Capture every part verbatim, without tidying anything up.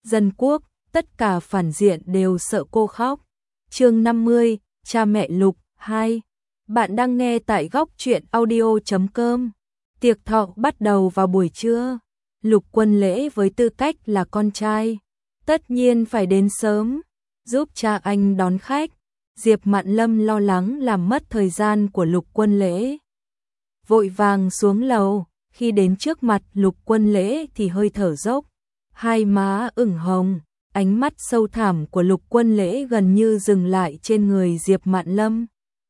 dân quốc, tất cả phản diện đều sợ cô khóc. Chương năm mươi, cha mẹ Lục hai. Bạn đang nghe tại góc truyện audio chấm com. Tiệc thọ bắt đầu vào buổi trưa. Lục Quân Lễ với tư cách là con trai, tất nhiên phải đến sớm, giúp cha anh đón khách. Diệp Mạn Lâm lo lắng làm mất thời gian của Lục Quân Lễ, vội vàng xuống lầu. Khi đến trước mặt Lục Quân Lễ thì hơi thở dốc, hai má ửng hồng, ánh mắt sâu thẳm của Lục Quân Lễ gần như dừng lại trên người Diệp Mạn Lâm.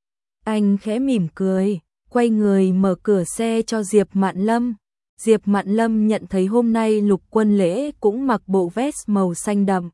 Anh khẽ mỉm cười, quay người mở cửa xe cho Diệp Mạn Lâm. Diệp Mạn Lâm nhận thấy hôm nay Lục Quân Lễ cũng mặc bộ vest màu xanh đậm.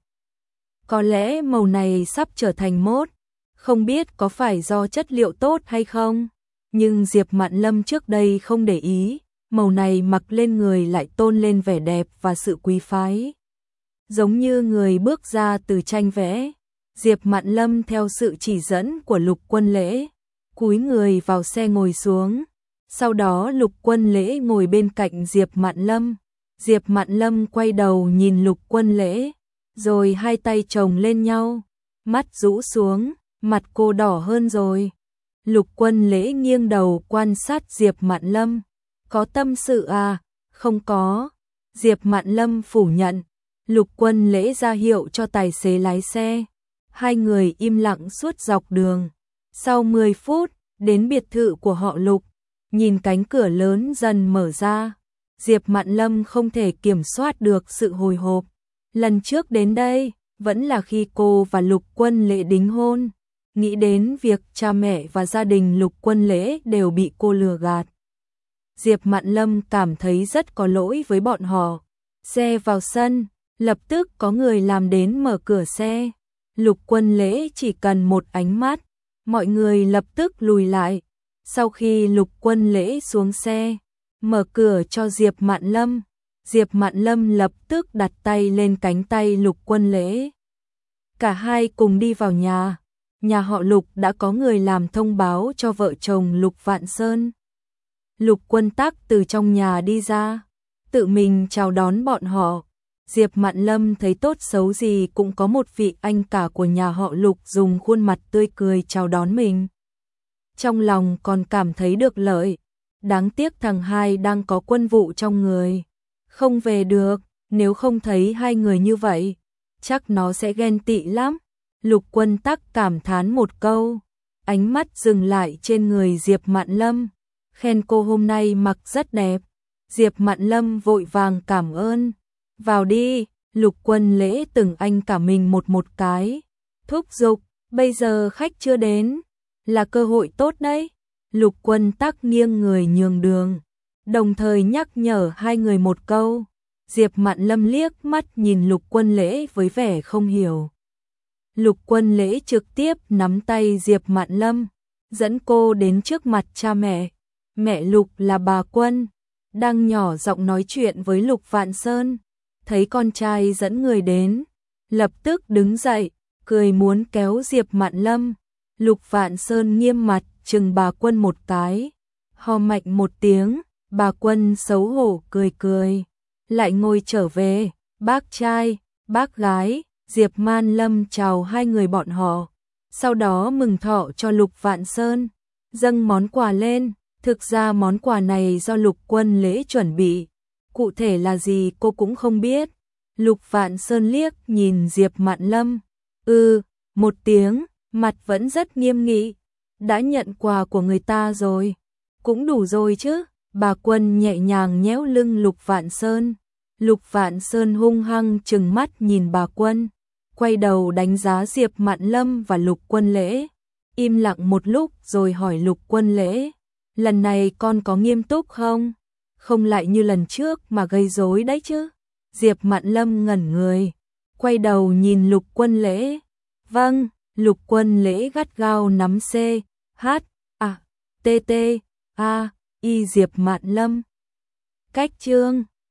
Có lẽ màu này sắp trở thành mốt, không biết có phải do chất liệu tốt hay không, nhưng Diệp Mạn Lâm trước đây không để ý, màu này mặc lên người lại tôn lên vẻ đẹp và sự quý phái, giống như người bước ra từ tranh vẽ. Diệp Mạn Lâm theo sự chỉ dẫn của Lục Quân Lễ, cúi người vào xe ngồi xuống. Sau đó Lục Quân Lễ ngồi bên cạnh Diệp Mạn Lâm. Diệp Mạn Lâm quay đầu nhìn Lục Quân Lễ, rồi hai tay chồng lên nhau, mắt rũ xuống, mặt cô đỏ hơn rồi. Lục Quân Lễ nghiêng đầu quan sát Diệp Mạn Lâm. Có tâm sự à? Không có. Diệp Mạn Lâm phủ nhận. Lục Quân Lễ ra hiệu cho tài xế lái xe. Hai người im lặng suốt dọc đường. Sau mười phút, đến biệt thự của họ Lục. Nhìn cánh cửa lớn dần mở ra, Diệp Mạn Lâm không thể kiểm soát được sự hồi hộp. Lần trước đến đây, vẫn là khi cô và Lục Quân Lễ đính hôn. Nghĩ đến việc cha mẹ và gia đình Lục Quân Lễ đều bị cô lừa gạt, Diệp Mạn Lâm cảm thấy rất có lỗi với bọn họ. Xe vào sân, lập tức có người làm đến mở cửa xe. Lục Quân Lễ chỉ cần một ánh mắt, mọi người lập tức lùi lại. Sau khi Lục Quân Lễ xuống xe, mở cửa cho Diệp Mạn Lâm, Diệp Mạn Lâm lập tức đặt tay lên cánh tay Lục Quân Lễ. Cả hai cùng đi vào nhà. Nhà họ Lục đã có người làm thông báo cho vợ chồng Lục Vạn Sơn. Lục Quân Tắc từ trong nhà đi ra, tự mình chào đón bọn họ. Diệp Mạn Lâm thấy tốt xấu gì cũng có một vị anh cả của nhà họ Lục dùng khuôn mặt tươi cười chào đón mình. Trong lòng còn cảm thấy được lợi. Đáng tiếc thằng hai đang có quân vụ trong người, không về được. Nếu không thấy hai người như vậy, chắc nó sẽ ghen tị lắm. Lục Quân Tắc cảm thán một câu, ánh mắt dừng lại trên người Diệp Mạn Lâm, khen cô hôm nay mặc rất đẹp. Diệp Mạn Lâm vội vàng cảm ơn. Vào đi. Lục Quân Lễ từng anh cả mình một một cái, thúc giục, bây giờ khách chưa đến, là cơ hội tốt đấy. Lục Quân Tắc nghiêng người nhường đường, đồng thời nhắc nhở hai người một câu. Diệp Mạn Lâm liếc mắt nhìn Lục Quân Lễ với vẻ không hiểu. Lục Quân Lễ trực tiếp nắm tay Diệp Mạn Lâm, dẫn cô đến trước mặt cha mẹ. Mẹ Lục là bà Quân, đang nhỏ giọng nói chuyện với Lục Vạn Sơn. Thấy con trai dẫn người đến, lập tức đứng dậy, cười muốn kéo Diệp Mạn Lâm. Lục Vạn Sơn nghiêm mặt chừng bà Quân một cái, ho mạnh một tiếng. Bà Quân xấu hổ cười cười, lại ngồi trở về. Bác trai, bác gái. Diệp Mạn Lâm chào hai người bọn họ, sau đó mừng thọ cho Lục Vạn Sơn, dâng món quà lên. Thực ra món quà này do Lục Quân Lễ chuẩn bị, cụ thể là gì cô cũng không biết. Lục Vạn Sơn liếc nhìn Diệp Mạn Lâm, ừ, một tiếng, mặt vẫn rất nghiêm nghị. Đã nhận quà của người ta rồi, cũng đủ rồi chứ. Bà Quân nhẹ nhàng nhéo lưng Lục Vạn Sơn. Lục Vạn Sơn hung hăng trừng mắt nhìn bà Quân, quay đầu đánh giá Diệp Mạn Lâm và Lục Quân Lễ. Im lặng một lúc rồi hỏi Lục Quân Lễ, lần này con có nghiêm túc không? Không lại như lần trước mà gây rối đấy chứ? Diệp Mạn Lâm ngẩn người, quay đầu nhìn Lục Quân Lễ. Vâng. Lục Quân Lễ gắt gao nắm C, H, A, T, T, A, Y Diệp Mạn Lâm. Cách chương